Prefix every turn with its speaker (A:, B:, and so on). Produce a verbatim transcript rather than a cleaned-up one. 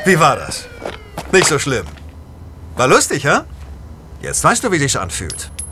A: Wie war das? Nicht so schlimm. War lustig, hä? Jetzt weißt du, wie sich's anfühlt.